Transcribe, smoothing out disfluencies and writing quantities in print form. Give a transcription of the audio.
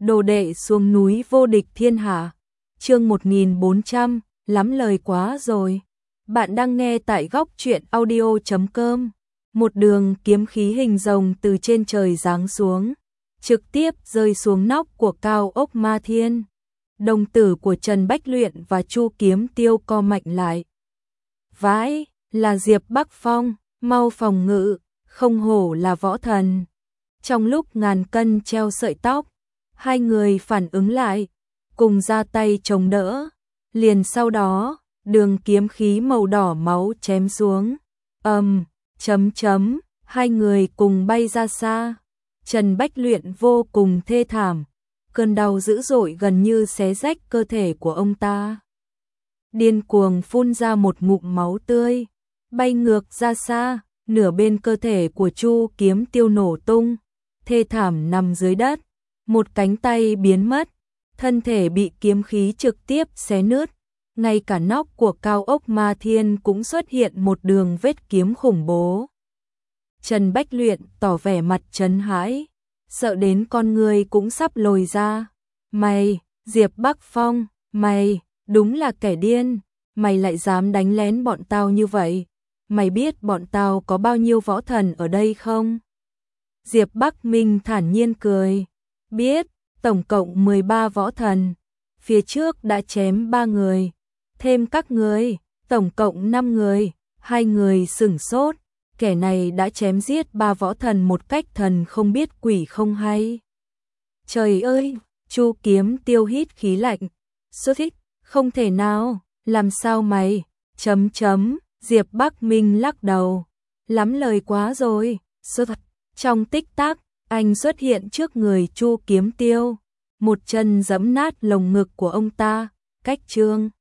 Đồ đệ xuống núi vô địch thiên hạ. Chương 1400, lắm lời quá rồi. Bạn đang nghe tại góc truyện audio.com. Một đường kiếm khí hình rồng từ trên trời giáng xuống, trực tiếp rơi xuống nóc của cao ốc Ma Thiên. Đồng tử của Trần Bách Luyện và Chu Kiếm Tiêu co mạnh lại. Vãi, là Diệp Bắc Phong, mau phòng ngự, không hổ là võ thần. Trong lúc ngàn cân treo sợi tóc, hai người phản ứng lại, cùng ra tay chống đỡ. Liền sau đó, đường kiếm khí màu đỏ máu chém xuống. Hai người cùng bay ra xa. Trần Bách Luyện vô cùng thê thảm, cơn đau dữ dội gần như xé rách cơ thể của ông ta. Điên cuồng phun ra một ngụm máu tươi, bay ngược ra xa, nửa bên cơ thể của Chu Kiếm Tiêu nổ tung, thê thảm nằm dưới đất, một cánh tay biến mất, thân thể bị kiếm khí trực tiếp xé nứt, ngay cả nóc của cao ốc Ma Thiên cũng xuất hiện một đường vết kiếm khủng bố. Trần Bách Luyện tỏ vẻ mặt trấn hãi, sợ đến con người cũng sắp lồi ra. Mày, Diệp Bắc Phong, mày, đúng là kẻ điên, mày lại dám đánh lén bọn tao như vậy, mày biết bọn tao có bao nhiêu võ thần ở đây không? Diệp Bắc Minh thản nhiên cười, biết, tổng cộng 13 võ thần, phía trước đã chém 3 người, thêm các người, tổng cộng 5 người, 2 người sửng sốt, kẻ này đã chém giết 3 võ thần một cách thần không biết quỷ không hay. Trời ơi, Chu Kiếm Tiêu hít khí lạnh, sốt hít, không thể nào, làm sao mày, Diệp Bắc Minh lắc đầu, lắm lời quá rồi, sốt thật. Trong tích tắc, anh xuất hiện trước người Chu Kiếm Tiêu, một chân giẫm nát lồng ngực của ông ta, cách chương.